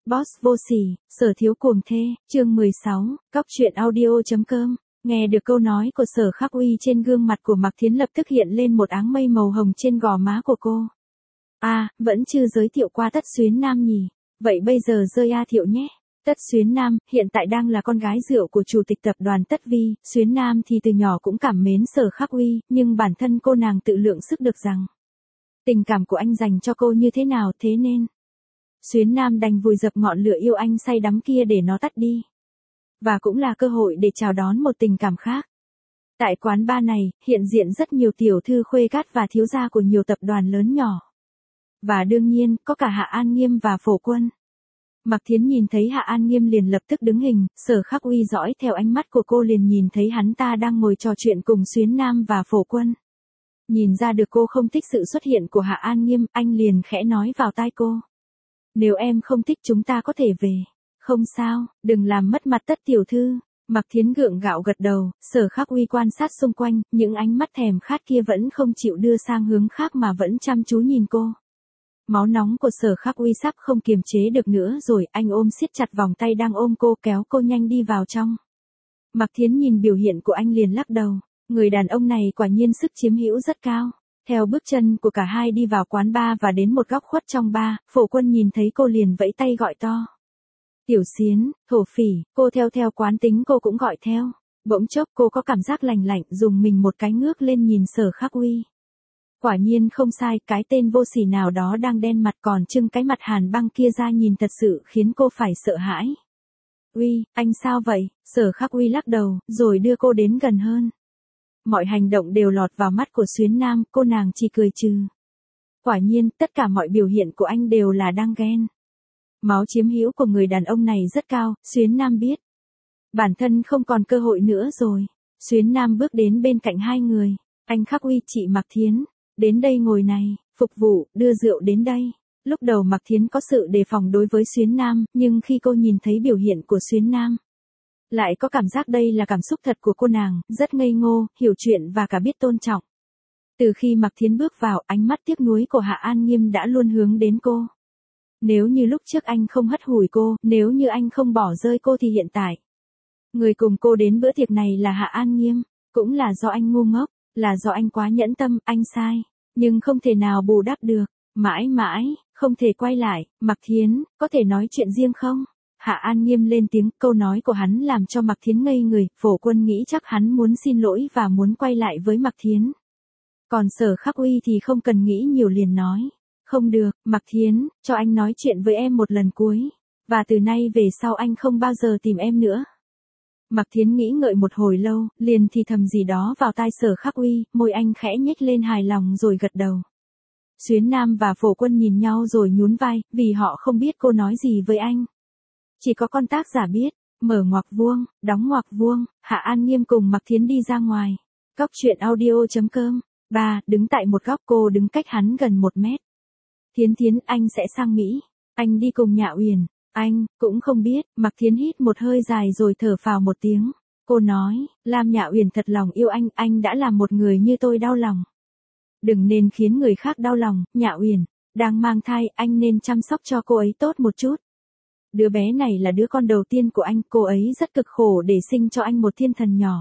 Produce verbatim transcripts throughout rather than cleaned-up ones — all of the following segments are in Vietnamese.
Boss vô sỉ, Sở Thiếu cuồng thê, chương mười sáu, cóc truyện audio.com. Nghe được câu nói của Sở Khắc Uy, trên gương mặt của Mạc Thiến lập tức hiện lên một áng mây màu hồng trên gò má của cô. À, vẫn chưa giới thiệu qua Tất Xuyến Nam nhỉ? Vậy bây giờ rơi A thiệu nhé. Tất Xuyến Nam, hiện tại đang là con gái rượu của chủ tịch tập đoàn Tất Vi. Xuyến Nam thì từ nhỏ cũng cảm mến Sở Khắc Uy, nhưng bản thân cô nàng tự lượng sức được rằng tình cảm của anh dành cho cô như thế nào, thế nên Xuyến Nam đành vùi dập ngọn lửa yêu anh say đắm kia để nó tắt đi. Và cũng là cơ hội để chào đón một tình cảm khác. Tại quán bar này, hiện diện rất nhiều tiểu thư khuê cát và thiếu gia của nhiều tập đoàn lớn nhỏ. Và đương nhiên, có cả Hạ An Nghiêm và Phổ Quân. Mạc Thiến nhìn thấy Hạ An Nghiêm liền lập tức đứng hình, Sở Khắc Uy dõi theo ánh mắt của cô liền nhìn thấy hắn ta đang ngồi trò chuyện cùng Xuyến Nam và Phổ Quân. Nhìn ra được cô không thích sự xuất hiện của Hạ An Nghiêm, anh liền khẽ nói vào tai cô. Nếu em không thích chúng ta có thể về. Không sao, đừng làm mất mặt Tất tiểu thư. Mạc Thiến gượng gạo gật đầu, Sở Khắc Uy quan sát xung quanh, những ánh mắt thèm khát kia vẫn không chịu đưa sang hướng khác mà vẫn chăm chú nhìn cô. Máu nóng của Sở Khắc Uy sắp không kiềm chế được nữa rồi, anh ôm siết chặt vòng tay đang ôm cô, kéo cô nhanh đi vào trong. Mạc Thiến nhìn biểu hiện của anh liền lắc đầu, người đàn ông này quả nhiên sức chiếm hữu rất cao. Theo bước chân của cả hai đi vào quán bar và đến một góc khuất trong bar, Phổ Quân nhìn thấy cô liền vẫy tay gọi to. Tiểu Xiến, thổ phỉ, cô theo theo quán tính cô cũng gọi theo. Bỗng chốc cô có cảm giác lành lạnh, dùng mình một cái ngước lên nhìn Sở Khắc Uy. Quả nhiên không sai, cái tên vô sỉ nào đó đang đen mặt còn trưng cái mặt hàn băng kia ra nhìn thật sự khiến cô phải sợ hãi. Uy, anh sao vậy? Sở Khắc Uy lắc đầu, rồi đưa cô đến gần hơn. Mọi hành động đều lọt vào mắt của Xuyến Nam, cô nàng chỉ cười trừ. Quả nhiên, tất cả mọi biểu hiện của anh đều là đang ghen. Máu chiếm hữu của người đàn ông này rất cao, Xuyến Nam biết. Bản thân không còn cơ hội nữa rồi. Xuyến Nam bước đến bên cạnh hai người. Anh Khắc Uy, chị Mạc Thiến. Đến đây ngồi này, phục vụ, đưa rượu đến đây. Lúc đầu Mạc Thiến có sự đề phòng đối với Xuyến Nam, nhưng khi cô nhìn thấy biểu hiện của Xuyến Nam, lại có cảm giác đây là cảm xúc thật của cô nàng, rất ngây ngô, hiểu chuyện và cả biết tôn trọng. Từ khi Mạc Thiến bước vào, ánh mắt tiếc nuối của Hạ An Nghiêm đã luôn hướng đến cô. Nếu như lúc trước anh không hất hủi cô, nếu như anh không bỏ rơi cô thì hiện tại người cùng cô đến bữa tiệc này là Hạ An Nghiêm. Cũng là do anh ngu ngốc, là do anh quá nhẫn tâm, anh sai, nhưng không thể nào bù đắp được, mãi mãi, không thể quay lại. Mạc Thiến, có thể nói chuyện riêng không? Hạ An Nghiêm lên tiếng, câu nói của hắn làm cho Mạc Thiến ngây người, Phổ Quân nghĩ chắc hắn muốn xin lỗi và muốn quay lại với Mạc Thiến. Còn Sở Khắc Uy thì không cần nghĩ nhiều liền nói. Không được, Mạc Thiến, cho anh nói chuyện với em một lần cuối. Và từ nay về sau anh không bao giờ tìm em nữa. Mạc Thiến nghĩ ngợi một hồi lâu, liền thì thầm gì đó vào tai Sở Khắc Uy, môi anh khẽ nhếch lên hài lòng rồi gật đầu. Xuyến Nam và Phổ Quân nhìn nhau rồi nhún vai, vì họ không biết cô nói gì với anh. Chỉ có con tác giả biết, mở ngoặc vuông, đóng ngoặc vuông, Hạ An Nghiêm cùng Mạc Thiến đi ra ngoài. Cóc truyện audio.com. Ba, đứng tại một góc, cô đứng cách hắn gần một mét. Thiến Thiến, anh sẽ sang Mỹ. Anh đi cùng Nhạ Uyển. Anh, cũng không biết. Mạc Thiến hít một hơi dài rồi thở phào một tiếng. Cô nói, Lam Nhạ Uyển thật lòng yêu anh, anh đã làm một người như tôi đau lòng. Đừng nên khiến người khác đau lòng, Nhạ Uyển. Đang mang thai, anh nên chăm sóc cho cô ấy tốt một chút. Đứa bé này là đứa con đầu tiên của anh, cô ấy rất cực khổ để sinh cho anh một thiên thần nhỏ.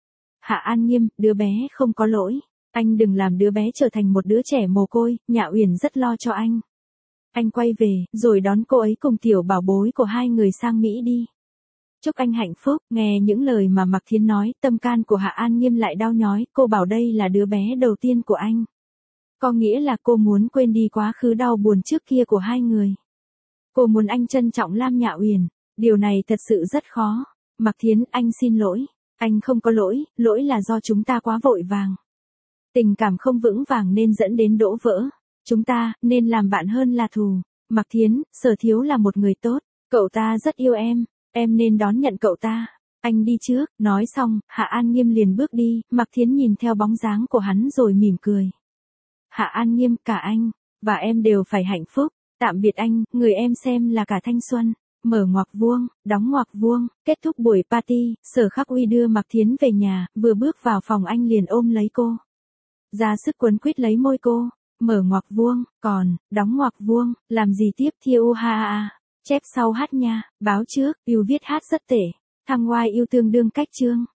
Hạ An Nghiêm, đứa bé không có lỗi. Anh đừng làm đứa bé trở thành một đứa trẻ mồ côi, Nhạ Uyển rất lo cho anh. Anh quay về, rồi đón cô ấy cùng tiểu bảo bối của hai người sang Mỹ đi. Chúc anh hạnh phúc. Nghe những lời mà Mạc Thiến nói, tâm can của Hạ An Nghiêm lại đau nhói, cô bảo đây là đứa bé đầu tiên của anh. Có nghĩa là cô muốn quên đi quá khứ đau buồn trước kia của hai người. Cô muốn anh trân trọng Lam Nhạ Uyển, điều này thật sự rất khó. Mạc Thiến, anh xin lỗi. Anh không có lỗi, lỗi là do chúng ta quá vội vàng. Tình cảm không vững vàng nên dẫn đến đổ vỡ. Chúng ta, nên làm bạn hơn là thù. Mạc Thiến, Sở Thiếu là một người tốt. Cậu ta rất yêu em. Em nên đón nhận cậu ta. Anh đi trước. Nói xong, Hạ An Nghiêm liền bước đi. Mạc Thiến nhìn theo bóng dáng của hắn rồi mỉm cười. Hạ An Nghiêm, cả anh và em đều phải hạnh phúc. Tạm biệt anh, người em xem là cả thanh xuân. Mở ngoặc vuông, đóng ngoặc vuông. Kết thúc buổi party, Sở Khắc Uy đưa Mạc Thiến về nhà. Vừa bước vào phòng anh liền ôm lấy cô. Ra sức quấn quýt lấy môi cô. Mở ngoặc vuông, còn, đóng ngoặc vuông, làm gì tiếp thiêu ha ha. Chép sau hát nha, báo trước, yêu viết hát rất tệ. Thăng oai yêu tương đương cách chương.